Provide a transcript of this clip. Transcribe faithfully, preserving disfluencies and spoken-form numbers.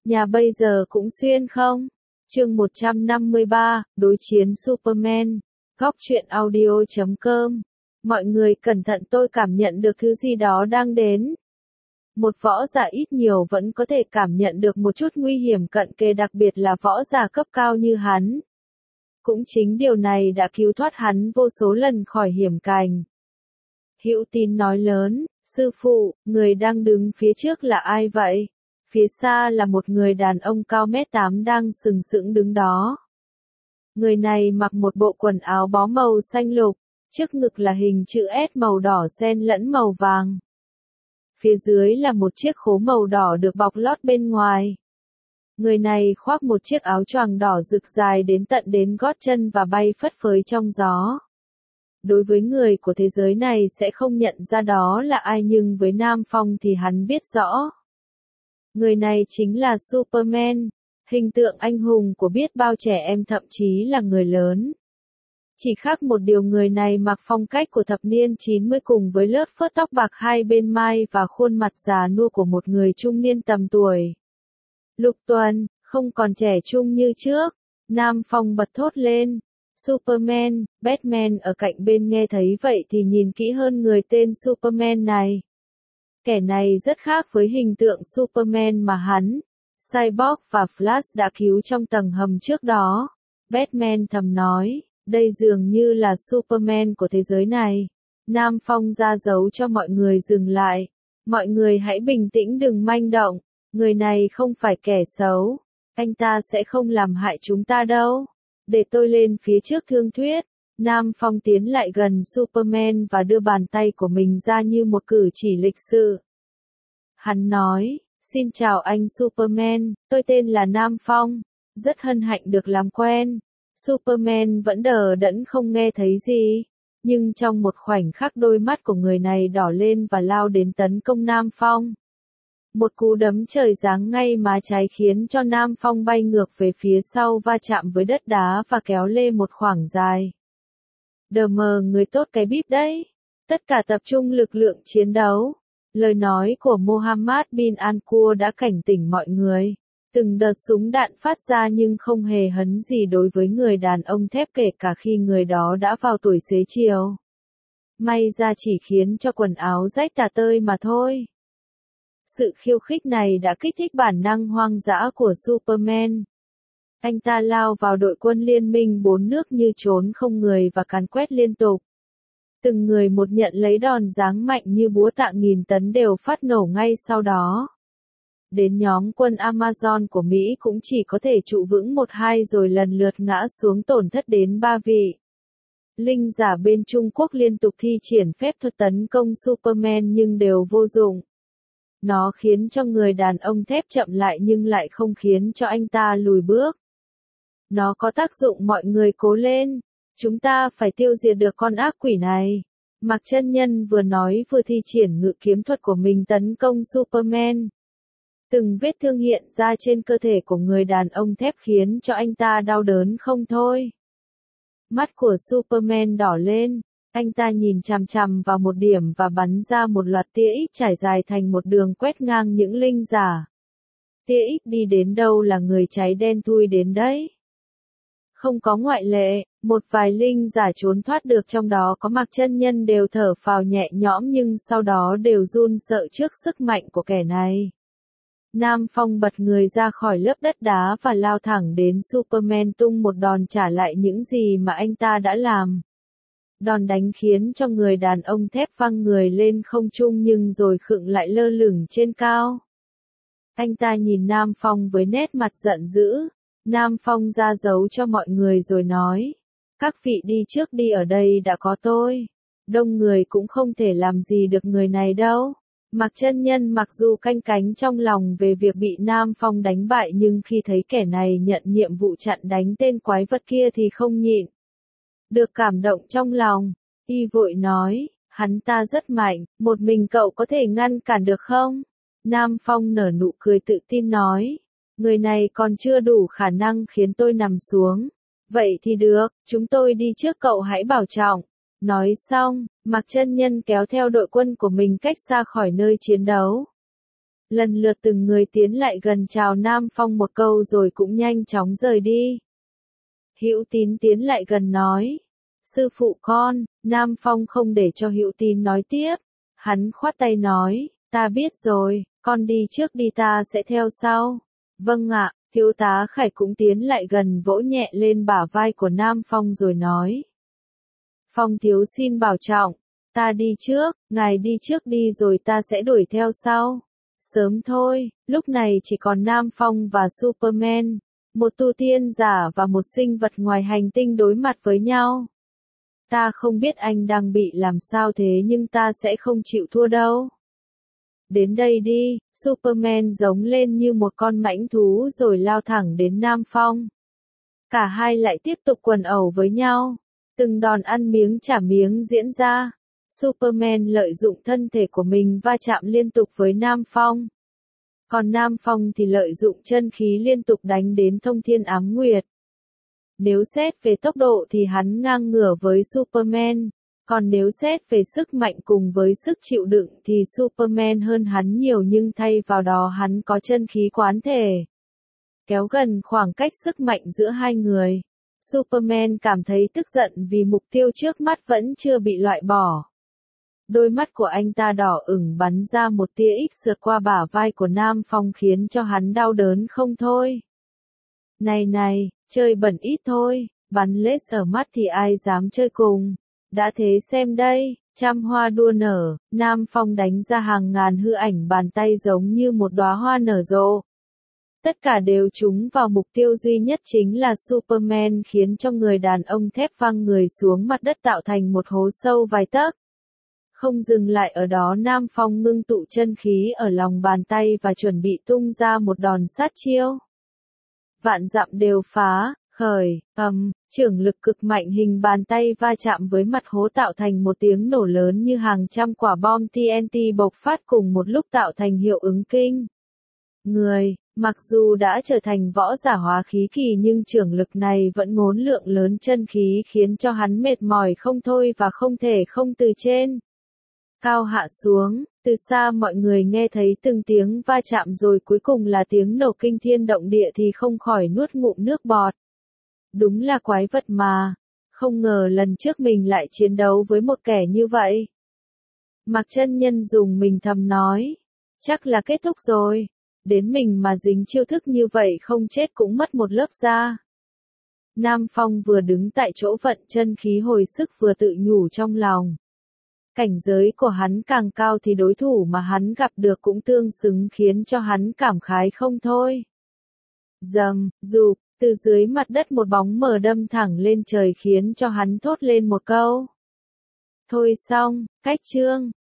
Nhà bây giờ cũng xuyên không? Chương một trăm năm mươi ba, đối chiến Superman. Góc truyện audio chấm com. Mọi người cẩn thận, tôi cảm nhận được thứ gì đó đang đến. Một võ giả ít nhiều vẫn có thể cảm nhận được một chút nguy hiểm cận kề, đặc biệt là võ giả cấp cao như hắn. Cũng chính điều này đã cứu thoát hắn vô số lần khỏi hiểm cảnh. Hữu Tín nói lớn, sư phụ, người đang đứng phía trước là ai vậy? Phía xa là một người đàn ông cao mét tám đang sừng sững đứng đó. Người này mặc một bộ quần áo bó màu xanh lục, trước ngực là hình chữ S màu đỏ xen lẫn màu vàng. Phía dưới là một chiếc khố màu đỏ được bọc lót bên ngoài. Người này khoác một chiếc áo choàng đỏ rực dài đến tận đến gót chân và bay phất phới trong gió. Đối với người của thế giới này sẽ không nhận ra đó là ai, nhưng với Nam Phong thì hắn biết rõ. Người này chính là Superman, hình tượng anh hùng của biết bao trẻ em, thậm chí là người lớn. Chỉ khác một điều, người này mặc phong cách của thập niên chín mươi cùng với lớp phớt tóc bạc hai bên mai và khuôn mặt già nua của một người trung niên tầm tuổi. Lục Tuần, không còn trẻ trung như trước, Nam Phong bật thốt lên. Superman, Batman ở cạnh bên nghe thấy vậy thì nhìn kỹ hơn người tên Superman này. Kẻ này rất khác với hình tượng Superman mà hắn, Cyborg và Flash đã cứu trong tầng hầm trước đó. Batman thầm nói, đây dường như là Superman của thế giới này. Nam Phong ra dấu cho mọi người dừng lại. Mọi người hãy bình tĩnh, đừng manh động. Người này không phải kẻ xấu. Anh ta sẽ không làm hại chúng ta đâu. Để tôi lên phía trước thương thuyết. Nam Phong tiến lại gần Superman và đưa bàn tay của mình ra như một cử chỉ lịch sự. Hắn nói, xin chào anh Superman, tôi tên là Nam Phong, rất hân hạnh được làm quen. Superman vẫn đờ đẫn không nghe thấy gì, nhưng trong một khoảnh khắc đôi mắt của người này đỏ lên và lao đến tấn công Nam Phong. Một cú đấm trời giáng ngay má trái khiến cho Nam Phong bay ngược về phía sau, va chạm với đất đá và kéo lê một khoảng dài. Đờ mờ, người tốt cái bíp đấy. Tất cả tập trung lực lượng chiến đấu. Lời nói của Mohammed bin Ankur đã cảnh tỉnh mọi người. Từng đợt súng đạn phát ra nhưng không hề hấn gì đối với người đàn ông thép, kể cả khi người đó đã vào tuổi xế chiều. May ra chỉ khiến cho quần áo rách tả tơi mà thôi. Sự khiêu khích này đã kích thích bản năng hoang dã của Superman. Anh ta lao vào đội quân liên minh bốn nước như trốn không người và càn quét liên tục. Từng người một nhận lấy đòn giáng mạnh như búa tạ nghìn tấn đều phát nổ ngay sau đó. Đến nhóm quân Amazon của Mỹ cũng chỉ có thể trụ vững một hai rồi lần lượt ngã xuống, tổn thất đến ba vị. Linh giả bên Trung Quốc liên tục thi triển phép thuật tấn công Superman nhưng đều vô dụng. Nó khiến cho người đàn ông thép chậm lại nhưng lại không khiến cho anh ta lùi bước. Nó có tác dụng, mọi người cố lên. Chúng ta phải tiêu diệt được con ác quỷ này. Mạc Chân Nhân vừa nói vừa thi triển ngự kiếm thuật của mình tấn công Superman. Từng vết thương hiện ra trên cơ thể của người đàn ông thép khiến cho anh ta đau đớn không thôi. Mắt của Superman đỏ lên, anh ta nhìn chằm chằm vào một điểm và bắn ra một loạt tia X trải dài thành một đường quét ngang những linh giả. Tia X đi đến đâu là người cháy đen thui đến đấy. Không có ngoại lệ, một vài linh giả trốn thoát được, trong đó có Mạc Chân Nhân, đều thở phào nhẹ nhõm nhưng sau đó đều run sợ trước sức mạnh của kẻ này. Nam Phong bật người ra khỏi lớp đất đá và lao thẳng đến Superman, tung một đòn trả lại những gì mà anh ta đã làm. Đòn đánh khiến cho người đàn ông thép văng người lên không trung nhưng rồi khựng lại lơ lửng trên cao. Anh ta nhìn Nam Phong với nét mặt giận dữ. Nam Phong ra dấu cho mọi người rồi nói, các vị đi trước đi, ở đây đã có tôi. Đông người cũng không thể làm gì được người này đâu. Mạc Chân Nhân mặc dù canh cánh trong lòng về việc bị Nam Phong đánh bại nhưng khi thấy kẻ này nhận nhiệm vụ chặn đánh tên quái vật kia thì không nhịn được cảm động trong lòng. Y vội nói, hắn ta rất mạnh, một mình cậu có thể ngăn cản được không? Nam Phong nở nụ cười tự tin nói, người này còn chưa đủ khả năng khiến tôi nằm xuống. Vậy thì được, chúng tôi đi trước, cậu hãy bảo trọng. Nói xong, Mạc Chân Nhân kéo theo đội quân của mình cách xa khỏi nơi chiến đấu. Lần lượt từng người tiến lại gần chào Nam Phong một câu rồi cũng nhanh chóng rời đi. Hữu Tín tiến lại gần nói. Sư phụ con, Nam Phong không để cho Hữu Tín nói tiếp. Hắn khoát tay nói, ta biết rồi, con đi trước đi ta sẽ theo sau. Vâng ạ, thiếu tá Khải cũng tiến lại gần vỗ nhẹ lên bả vai của Nam Phong rồi nói. Phong thiếu xin bảo trọng, ta đi trước, ngài đi trước đi rồi ta sẽ đuổi theo sau. Sớm thôi, lúc này chỉ còn Nam Phong và Superman, một tu tiên giả và một sinh vật ngoài hành tinh đối mặt với nhau. Ta không biết anh đang bị làm sao thế nhưng ta sẽ không chịu thua đâu. Đến đây đi, Superman giống lên như một con mãnh thú rồi lao thẳng đến Nam Phong. Cả hai lại tiếp tục quần ẩu với nhau. Từng đòn ăn miếng trả miếng diễn ra. Superman lợi dụng thân thể của mình va chạm liên tục với Nam Phong. Còn Nam Phong thì lợi dụng chân khí liên tục đánh đến Thông Thiên Ám Nguyệt. Nếu xét về tốc độ thì hắn ngang ngửa với Superman. Còn nếu xét về sức mạnh cùng với sức chịu đựng thì Superman hơn hắn nhiều nhưng thay vào đó hắn có chân khí quán thể. Kéo gần khoảng cách sức mạnh giữa hai người. Superman cảm thấy tức giận vì mục tiêu trước mắt vẫn chưa bị loại bỏ. Đôi mắt của anh ta đỏ ửng bắn ra một tia X sượt qua bả vai của Nam Phong khiến cho hắn đau đớn không thôi. Này này, chơi bẩn ít thôi, bắn lết ở mắt thì ai dám chơi cùng. Đã thế xem đây, trăm hoa đua nở, Nam Phong đánh ra hàng ngàn hư ảnh bàn tay giống như một đóa hoa nở rộ. Tất cả đều trúng vào mục tiêu duy nhất chính là Superman khiến cho người đàn ông thép văng người xuống mặt đất tạo thành một hố sâu vài tấc. Không dừng lại ở đó Nam Phong ngưng tụ chân khí ở lòng bàn tay và chuẩn bị tung ra một đòn sát chiêu. Vạn dặm đều phá, khởi, ầm, chưởng lực cực mạnh hình bàn tay va chạm với mặt hố tạo thành một tiếng nổ lớn như hàng trăm quả bom T N T bộc phát cùng một lúc tạo thành hiệu ứng kinh. Người, mặc dù đã trở thành võ giả hóa khí kỳ nhưng chưởng lực này vẫn ngốn lượng lớn chân khí khiến cho hắn mệt mỏi không thôi và không thể không từ trên cao hạ xuống, từ xa mọi người nghe thấy từng tiếng va chạm rồi cuối cùng là tiếng nổ kinh thiên động địa thì không khỏi nuốt ngụm nước bọt. Đúng là quái vật mà, không ngờ lần trước mình lại chiến đấu với một kẻ như vậy. Mạc Chân Nhân dùng mình thầm nói, chắc là kết thúc rồi, đến mình mà dính chiêu thức như vậy không chết cũng mất một lớp da. Nam Phong vừa đứng tại chỗ vận chân khí hồi sức vừa tự nhủ trong lòng. Cảnh giới của hắn càng cao thì đối thủ mà hắn gặp được cũng tương xứng khiến cho hắn cảm khái không thôi. Dầm, rụp, từ dưới mặt đất một bóng mờ đâm thẳng lên trời khiến cho hắn thốt lên một câu. Thôi xong, cách chương.